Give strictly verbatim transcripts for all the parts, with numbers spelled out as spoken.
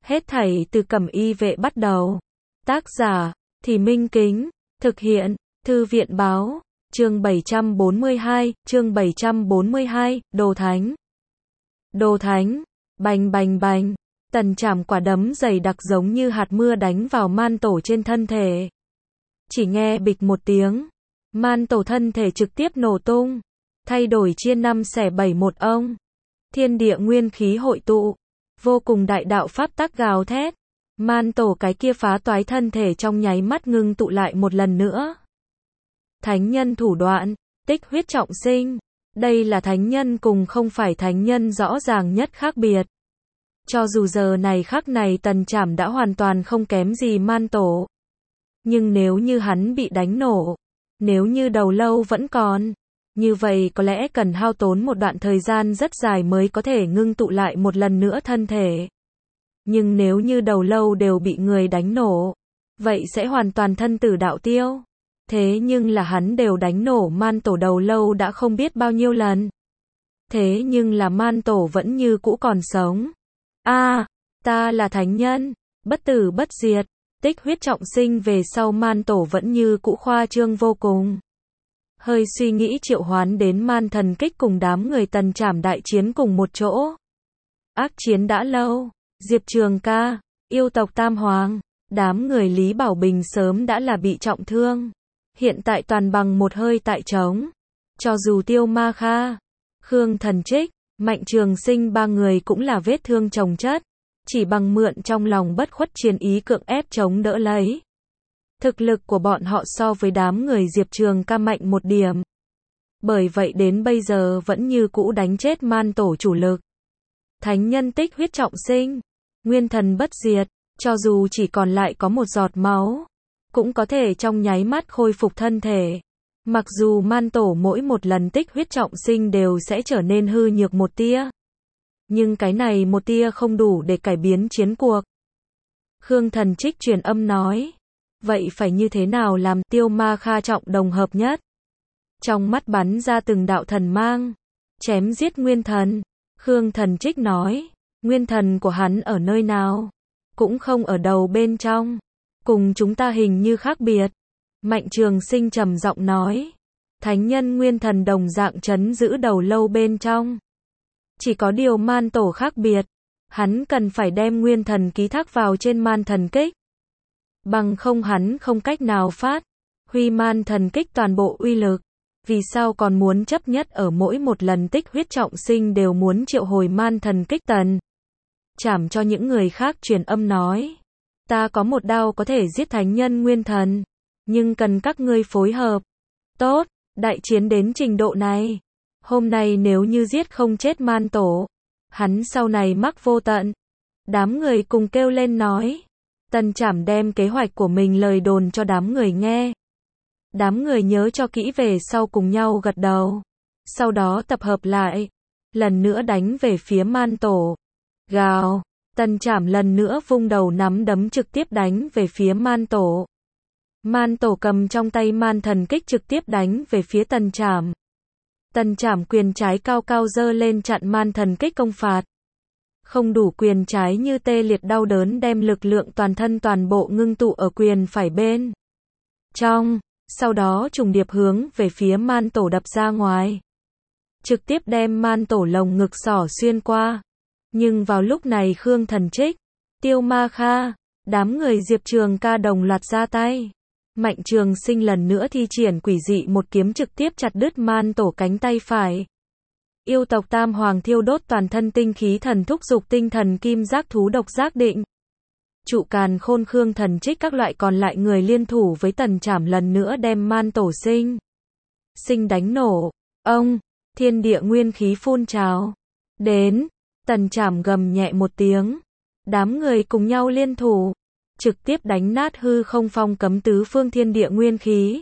Hết thảy từ Cẩm Y vệ bắt đầu. Tác giả, Thì Minh Kính. Thực hiện, Thư viện báo. Chương bảy trăm bốn mươi hai, chương bảy trăm bốn mươi hai, Đồ Thánh. Đồ Thánh. Bành bành bành. Tần Trảm quả đấm dày đặc giống như hạt mưa đánh vào man tổ trên thân thể. Chỉ nghe bịch một tiếng. Man tổ thân thể trực tiếp nổ tung. Thay đổi chia năm xẻ bảy một ông. Thiên địa nguyên khí hội tụ. Vô cùng đại đạo pháp tắc gào thét. Man tổ cái kia phá toái thân thể trong nháy mắt ngưng tụ lại một lần nữa. Thánh nhân thủ đoạn, tích huyết trọng sinh. Đây là thánh nhân cùng không phải thánh nhân rõ ràng nhất khác biệt. Cho dù giờ này khắc này Tần Trảm đã hoàn toàn không kém gì man tổ. Nhưng nếu như hắn bị đánh nổ, nếu như đầu lâu vẫn còn, như vậy có lẽ cần hao tốn một đoạn thời gian rất dài mới có thể ngưng tụ lại một lần nữa thân thể. Nhưng nếu như đầu lâu đều bị người đánh nổ, vậy sẽ hoàn toàn thân tử đạo tiêu. Thế nhưng là hắn đều đánh nổ man tổ đầu lâu đã không biết bao nhiêu lần. Thế nhưng là man tổ vẫn như cũ còn sống. A, à, ta là thánh nhân, bất tử bất diệt, tích huyết trọng sinh về sau man tổ vẫn như cũ khoa trương vô cùng. Hơi suy nghĩ triệu hoán đến man thần kích cùng đám người Tần Trảm đại chiến cùng một chỗ. Ác chiến đã lâu, Diệp Trường Ca, yêu tộc Tam Hoàng, đám người Lý Bảo Bình sớm đã là bị trọng thương. Hiện tại toàn bằng một hơi tại trống. Cho dù Tiêu Ma Kha, Khương Thần Trích, Mạnh Trường Sinh ba người cũng là vết thương chồng chất. Chỉ bằng mượn trong lòng bất khuất chiến ý cưỡng ép chống đỡ lấy. Thực lực của bọn họ so với đám người Diệp Trường Ca mạnh một điểm. Bởi vậy đến bây giờ vẫn như cũ đánh chết man tổ chủ lực. Thánh nhân tích huyết trọng sinh, nguyên thần bất diệt, cho dù chỉ còn lại có một giọt máu, cũng có thể trong nháy mắt khôi phục thân thể. Mặc dù man tổ mỗi một lần tích huyết trọng sinh đều sẽ trở nên hư nhược một tia. Nhưng cái này một tia không đủ để cải biến chiến cuộc. Khương Thần Trích truyền âm nói. Vậy phải như thế nào làm Tiêu Ma Kha trọng đồng hợp nhất? Trong mắt bắn ra từng đạo thần mang. Chém giết nguyên thần. Khương Thần Trích nói. Nguyên thần của hắn ở nơi nào? Cũng không ở đầu bên trong. Cùng chúng ta hình như khác biệt. Mạnh Trường Sinh trầm giọng nói. Thánh nhân nguyên thần đồng dạng trấn giữ đầu lâu bên trong. Chỉ có điều man tổ khác biệt. Hắn cần phải đem nguyên thần ký thác vào trên man thần kích. Bằng không hắn không cách nào phát huy man thần kích toàn bộ uy lực. Vì sao còn muốn chấp nhất ở mỗi một lần tích huyết trọng sinh đều muốn triệu hồi man thần kích? Tần Trảm cho những người khác truyền âm nói. Ta có một đao có thể giết thánh nhân nguyên thần. Nhưng cần các ngươi phối hợp. Tốt, đại chiến đến trình độ này. Hôm nay nếu như giết không chết man tổ, hắn sau này mắc vô tận. Đám người cùng kêu lên nói. Tần Trảm đem kế hoạch của mình lời đồn cho đám người nghe. Đám người nhớ cho kỹ về sau cùng nhau gật đầu. Sau đó tập hợp lại. Lần nữa đánh về phía man tổ. Gào. Tần Trảm lần nữa vung đầu nắm đấm trực tiếp đánh về phía man tổ. Man tổ cầm trong tay man thần kích trực tiếp đánh về phía Tần Trảm. Tần Trảm quyền trái cao cao giơ lên chặn man thần kích công phạt. Không đủ quyền trái như tê liệt đau đớn đem lực lượng toàn thân toàn bộ ngưng tụ ở quyền phải bên trong, sau đó trùng điệp hướng về phía man tổ đập ra ngoài. Trực tiếp đem man tổ lồng ngực xỏ xuyên qua. Nhưng vào lúc này Khương Thần Trích, Tiêu Ma Kha, đám người Diệp Trường Ca đồng loạt ra tay. Mạnh Trường Sinh lần nữa thi triển quỷ dị một kiếm trực tiếp chặt đứt man tổ cánh tay phải. Yêu tộc Tam Hoàng thiêu đốt toàn thân tinh khí thần thúc dục tinh thần kim giác thú độc giác định. Trụ Càn Khôn Khương Thần Trích các loại còn lại người liên thủ với Tần Trảm lần nữa đem man tổ sinh. Sinh đánh nổ. Ông, thiên địa nguyên khí phun trào. Đến, Tần Trảm gầm nhẹ một tiếng. Đám người cùng nhau liên thủ. Trực tiếp đánh nát hư không phong cấm tứ phương thiên địa nguyên khí.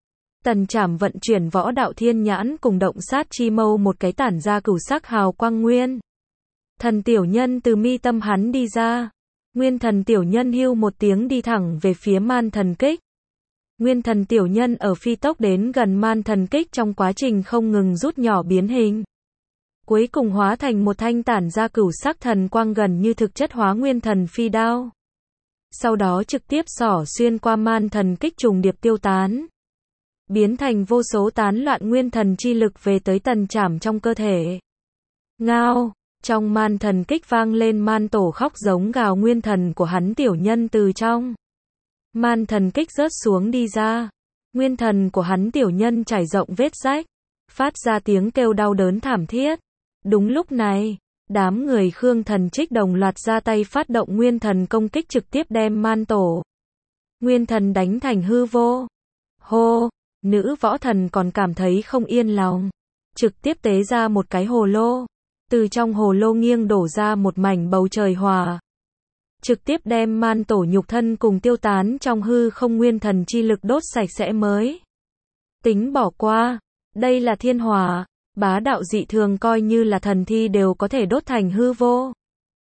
Tần Trảm vận chuyển võ đạo thiên nhãn cùng động sát chi mâu một cái tản ra cửu sắc hào quang nguyên. Thần tiểu nhân từ mi tâm hắn đi ra. Nguyên thần tiểu nhân hưu một tiếng đi thẳng về phía man thần kích. Nguyên thần tiểu nhân ở phi tốc đến gần man thần kích trong quá trình không ngừng rút nhỏ biến hình. cuối cùng hóa thành một thanh tản ra cửu sắc thần quang gần như thực chất hóa nguyên thần phi đao. Sau đó trực tiếp xỏ xuyên qua man thần kích trùng điệp tiêu tán. Biến thành vô số tán loạn nguyên thần chi lực về tới Tần Trảm trong cơ thể. Ngao, trong man thần kích vang lên man tổ khóc giống gào nguyên thần của hắn tiểu nhân từ trong. Man thần kích rớt xuống đi ra. Nguyên thần của hắn tiểu nhân trải rộng vết rách. Phát ra tiếng kêu đau đớn thảm thiết. Đúng lúc này, đám người Khương Thần Trích đồng loạt ra tay phát động nguyên thần công kích trực tiếp đem man tổ. Nguyên thần đánh thành hư vô. Hô, nữ võ thần còn cảm thấy không yên lòng. Trực tiếp tế ra một cái hồ lô. Từ trong hồ lô nghiêng đổ ra một mảnh bầu trời hỏa. Trực tiếp đem man tổ nhục thân cùng tiêu tán trong hư không nguyên thần chi lực đốt sạch sẽ mới. Tính bỏ qua. Đây là thiên hỏa. Bá đạo dị thường coi như là thần thi đều có thể đốt thành hư vô.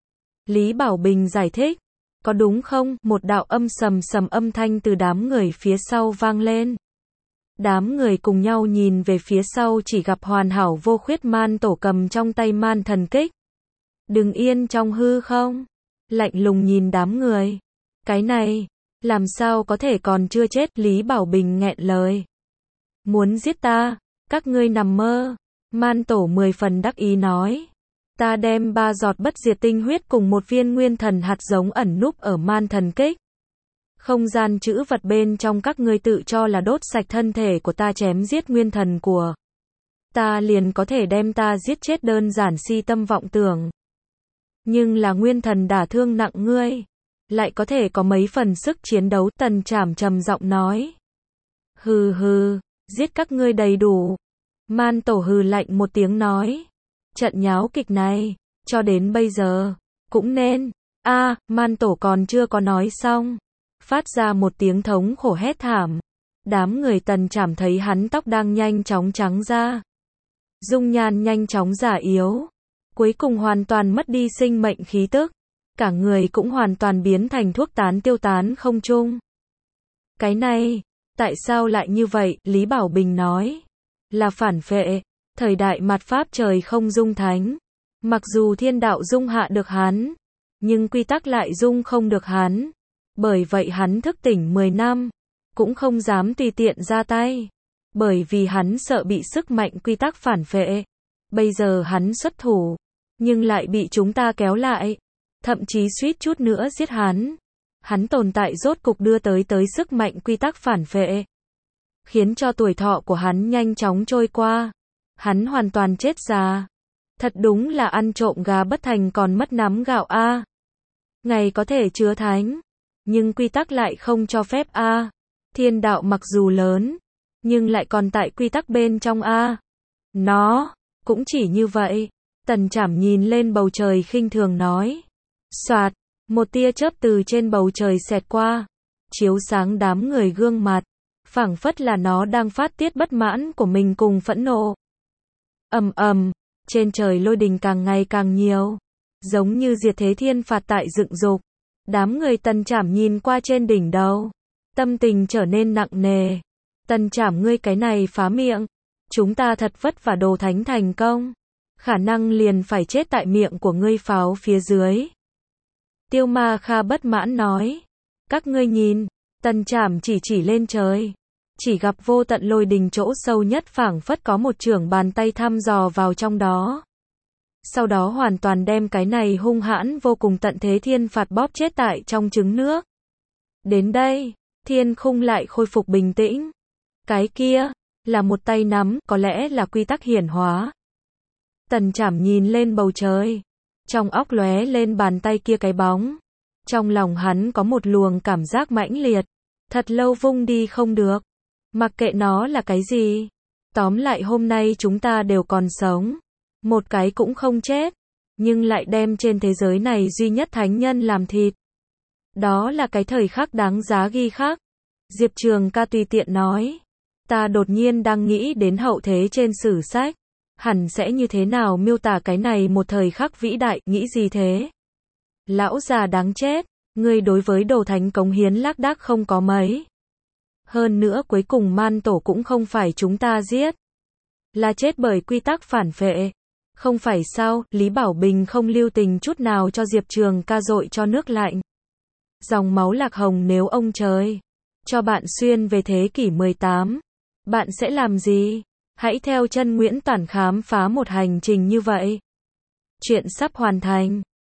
Lý Bảo Bình giải thích. Có đúng không? Một đạo âm sầm sầm âm thanh từ đám người phía sau vang lên. Đám người cùng nhau nhìn về phía sau chỉ gặp hoàn hảo vô khuyết man tổ cầm trong tay man thần kích. Đừng yên trong hư không? Lạnh lùng nhìn đám người. Cái này, làm sao có thể còn chưa chết? Lý Bảo Bình nghẹn lời. Muốn giết ta, các ngươi nằm mơ. Man tổ mười phần đắc ý nói. Ta đem ba giọt bất diệt tinh huyết cùng một viên nguyên thần hạt giống ẩn núp ở man thần kích. Không gian chữ vật bên trong các ngươi tự cho là đốt sạch thân thể của ta chém giết nguyên thần của ta liền có thể đem ta giết chết đơn giản si tâm vọng tưởng. Nhưng là nguyên thần đả thương nặng ngươi, lại có thể có mấy phần sức chiến đấu. Tần Trảm trầm giọng nói. Hừ hừ, giết các ngươi đầy đủ. Man tổ hừ lạnh một tiếng nói. Trận nháo kịch này, cho đến bây giờ, cũng nên. A, à, man tổ còn chưa có nói xong. Phát ra một tiếng thống khổ hét thảm. Đám người Tần Trảm thấy hắn tóc đang nhanh chóng trắng ra. Dung nhan nhanh chóng già yếu. Cuối cùng hoàn toàn mất đi sinh mệnh khí tức. Cả người cũng hoàn toàn biến thành thuốc tán tiêu tán không trung. Cái này, tại sao lại như vậy? Lý Bảo Bình nói. Là phản phệ. Thời đại mạt Pháp trời không dung thánh. Mặc dù thiên đạo dung hạ được hắn, nhưng quy tắc lại dung không được hắn. Bởi vậy hắn thức tỉnh mười năm, cũng không dám tùy tiện ra tay. Bởi vì hắn sợ bị sức mạnh quy tắc phản phệ. Bây giờ hắn xuất thủ, nhưng lại bị chúng ta kéo lại. Thậm chí suýt chút nữa giết hắn. Hắn tồn tại rốt cục đưa tới tới sức mạnh quy tắc phản phệ. Khiến cho tuổi thọ của hắn nhanh chóng trôi qua. Hắn hoàn toàn chết già. Thật đúng là ăn trộm gà bất thành còn mất nắm gạo a. À. Ngày có thể chứa thánh, nhưng quy tắc lại không cho phép a. À. Thiên đạo mặc dù lớn, nhưng lại còn tại quy tắc bên trong a. À. Nó cũng chỉ như vậy. Tần Trảm nhìn lên bầu trời khinh thường nói. Soạt, một tia chớp từ trên bầu trời xẹt qua, chiếu sáng đám người gương mặt, phảng phất là nó đang phát tiết bất mãn của mình cùng phẫn nộ. Ầm ầm, trên trời lôi đình càng ngày càng nhiều, giống như diệt thế thiên phạt tại dựng dục. Đám người Tần Trảm nhìn qua trên đỉnh đầu, tâm tình trở nên nặng nề. Tần Trảm ngươi cái này phá miệng, chúng ta thật vất vả đồ thánh thành công, khả năng liền phải chết tại miệng của ngươi pháo phía dưới. Tiêu Ma Kha bất mãn nói. Các ngươi nhìn, Tần Trảm chỉ chỉ lên trời. Chỉ gặp vô tận lôi đình chỗ sâu nhất phảng phất có một chưởng bàn tay thăm dò vào trong đó. Sau đó hoàn toàn đem cái này hung hãn vô cùng tận thế thiên phạt bóp chết tại trong trứng nước. Đến đây, thiên khung lại khôi phục bình tĩnh. Cái kia, là một tay nắm, có lẽ là quy tắc hiển hóa. Tần Trảm nhìn lên bầu trời. Trong óc lóe lên bàn tay kia cái bóng. Trong lòng hắn có một luồng cảm giác mãnh liệt. Thật lâu vung đi không được. Mặc kệ nó là cái gì. Tóm lại hôm nay chúng ta đều còn sống. Một cái cũng không chết. Nhưng lại đem trên thế giới này duy nhất thánh nhân làm thịt. Đó là cái thời khắc đáng giá ghi khắc. Diệp Trường Ca tùy tiện nói. Ta đột nhiên đang nghĩ đến hậu thế trên sử sách. Hẳn sẽ như thế nào miêu tả cái này một thời khắc vĩ đại, nghĩ gì thế? Lão già đáng chết, ngươi đối với đồ thánh cống hiến lác đác không có mấy. Hơn nữa cuối cùng man tổ cũng không phải chúng ta giết. Là chết bởi quy tắc phản phệ. Không phải sao, Lý Bảo Bình không lưu tình chút nào cho Diệp Trường ca dội cho nước lạnh. Dòng máu lạc hồng nếu ông trời cho bạn xuyên về thế kỷ mười tám, bạn sẽ làm gì? Hãy theo chân Nguyễn Toản khám phá một hành trình như vậy. Chuyện sắp hoàn thành.